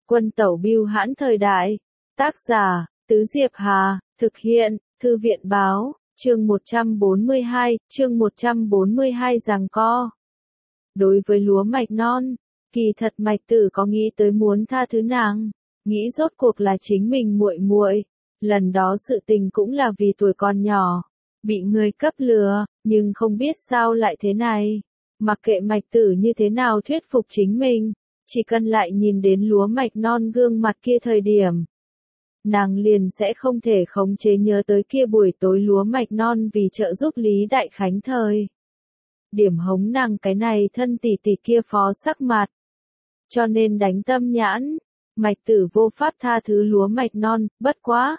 Quân tẩu bưu hãn thời đại. Tác giả, Tứ Diệp Hà, thực hiện, Thư viện báo, chương 142 giằng co. Đối với lúa mạch non, kỳ thật Mạch Tử có nghĩ tới muốn tha thứ nàng, nghĩ rốt cuộc là chính mình muội muội, lần đó sự tình cũng là vì tuổi còn nhỏ, bị người cấp lừa, nhưng không biết sao lại thế này. Mặc kệ Mạch Tử như thế nào thuyết phục chính mình, chỉ cần lại nhìn đến lúa mạch non gương mặt kia thời điểm, nàng liền sẽ không thể khống chế nhớ tới kia buổi tối lúa mạch non vì trợ giúp Lý Đại Khánh thời điểm hống nàng cái này thân tỷ tỷ kia phó sắc mặt. Cho nên đánh tâm nhãn, Mạch Tử vô pháp tha thứ lúa mạch non, bất quá.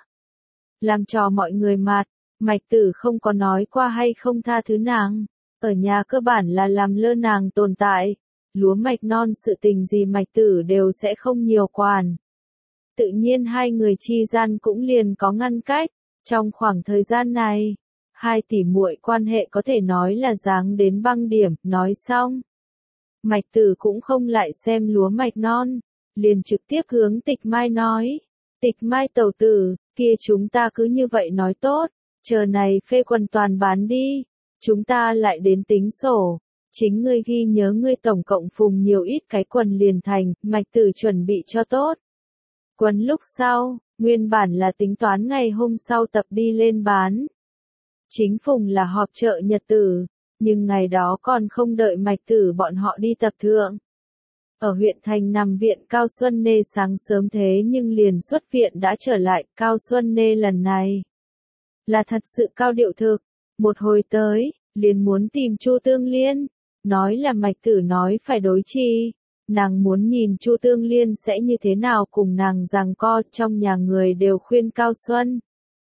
Làm trò mọi người mặt, Mạch Tử không có nói qua hay không tha thứ nàng, ở nhà cơ bản là làm lơ nàng tồn tại, lúa mạch non sự tình gì Mạch Tử đều sẽ không nhiều quản. Tự nhiên hai người chi gian cũng liền có ngăn cách, trong khoảng thời gian này, hai tỷ muội quan hệ có thể nói là giáng đến băng điểm, nói xong. Mạch Tử cũng không lại xem lúa mạch non, liền trực tiếp hướng Tịch Mai nói, Tịch Mai tẩu tử, kia chúng ta cứ như vậy nói tốt, chờ này phê quần toàn bán đi, chúng ta lại đến tính sổ, chính ngươi ghi nhớ ngươi tổng cộng phùng nhiều ít cái quần liền thành, Mạch Tử chuẩn bị cho tốt. Quần lúc sau, nguyên bản là tính toán ngày hôm sau tập đi lên bán. Chính phùng là họp chợ nhật tử, nhưng ngày đó còn không đợi Mạch Tử bọn họ đi tập thượng. Ở huyện thành nằm viện Cao Xuân Nê sáng sớm thế nhưng liền xuất viện đã trở lại, Cao Xuân Nê lần này là thật sự cao điệu thực, một hồi tới, liền muốn tìm Chu Tương Liên, nói là Mạch Tử nói phải đối chi, nàng muốn nhìn Chu Tương Liên sẽ như thế nào cùng nàng giằng co, trong nhà người đều khuyên Cao Xuân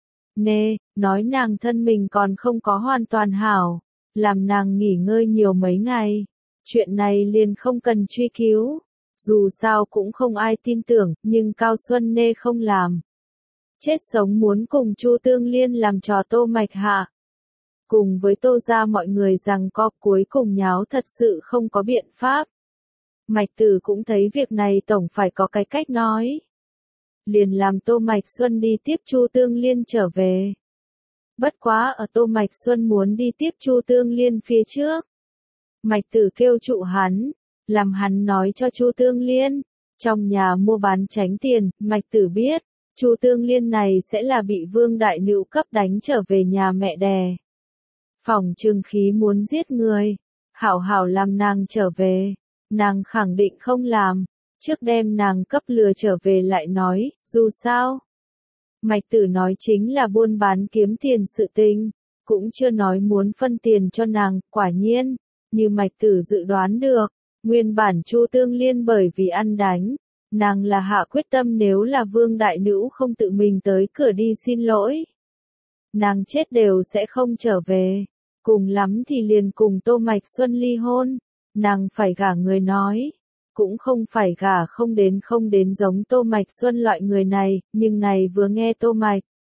Nê, nói nàng thân mình còn không có hoàn toàn hảo, làm nàng nghỉ ngơi nhiều mấy ngày. Chuyện này liền không cần truy cứu, dù sao cũng không ai tin tưởng, nhưng Cao Xuân Nê không làm. Chết sống muốn cùng Chu Tương Liên làm trò Tô Mạch hạ. Cùng với Tô gia mọi người rằng co cuối cùng nháo thật sự không có biện pháp. Mạch Tử cũng thấy việc này tổng phải có cái cách nói. Liền làm Tô Mạch Xuân đi tiếp Chu Tương Liên trở về. Bất quá ở Tô Mạch Xuân muốn đi tiếp Chu Tương Liên phía trước. Mạch Tử kêu trụ hắn, làm hắn nói cho Chu Tương Liên, trong nhà mua bán tránh tiền, Mạch Tử biết, Chu Tương Liên này sẽ là bị Vương Đại Nữu cấp đánh trở về nhà mẹ đẻ. Phỏng trừng khí muốn giết người, hảo hảo làm nàng trở về, nàng khẳng định không làm, trước đem nàng cấp lừa trở về lại nói, dù sao. Mạch Tử nói chính là buôn bán kiếm tiền sự tình, cũng chưa nói muốn phân tiền cho nàng, quả nhiên. Như Mạch Tử dự đoán được, nguyên bản Chu Tương Liên bởi vì ăn đánh, nàng là hạ quyết tâm nếu là Vương Đại Nữu không tự mình tới cửa đi xin lỗi. Nàng chết đều sẽ không trở về, cùng lắm thì liền cùng Tô Mạch Xuân ly hôn, nàng phải gả người nói, cũng không phải gả không đến giống Tô Mạch Xuân loại người này, nhưng này vừa nghe Tô Mạch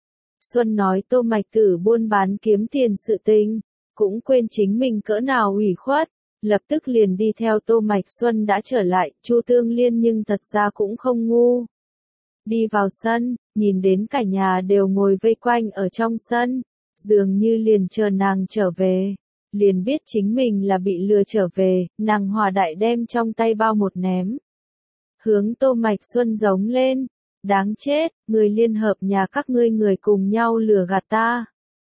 Xuân nói Tô Mạch Tử buôn bán kiếm tiền sự tình. Cũng quên chính mình cỡ nào ủy khuất, lập tức liền đi theo Tô Mạch Xuân đã trở lại, Chu Tương Liên nhưng thật ra cũng không ngu. Đi vào sân, nhìn đến cả nhà đều ngồi vây quanh ở trong sân, dường như liền chờ nàng trở về, liền biết chính mình là bị lừa trở về, nàng hòa đại đem trong tay bao một ném. Hướng Tô Mạch Xuân giống lên, đáng chết, người liên hợp nhà các ngươi người cùng nhau lừa gạt ta.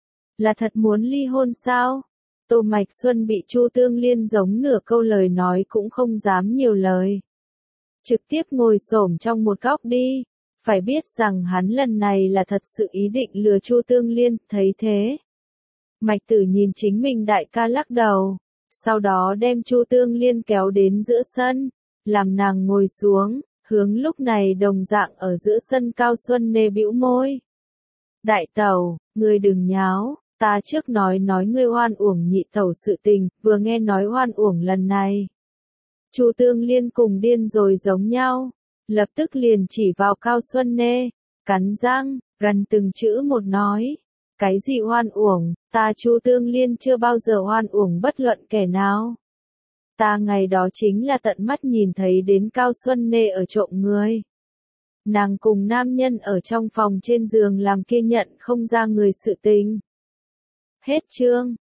Là thật muốn ly hôn sao? Tô Mạch Xuân bị Chu Tương Liên giống nửa câu lời nói cũng không dám nhiều lời. Trực tiếp ngồi xổm trong một góc đi, phải biết rằng hắn lần này là thật sự ý định lừa Chu Tương Liên, thấy thế. Mạch Tử nhìn chính mình đại ca lắc đầu, sau đó đem Chu Tương Liên kéo đến giữa sân, làm nàng ngồi xuống, hướng lúc này đồng dạng ở giữa sân Cao Xuân Nê bĩu môi. Đại tẩu, ngươi đừng nháo. Ta trước nói ngươi oan uổng nhị tẩu sự tình, vừa nghe nói oan uổng lần này. Chu Tương Liên cùng điên rồi giống nhau, lập tức liền chỉ vào Cao Xuân Nê, cắn răng, gần từng chữ một nói. Cái gì oan uổng, ta Chu Tương Liên chưa bao giờ oan uổng bất luận kẻ nào. Ta ngày đó chính là tận mắt nhìn thấy đến Cao Xuân Nê ở trộm người. Nàng cùng nam nhân ở trong phòng trên giường làm kia nhận không ra người sự tình. Hết chương.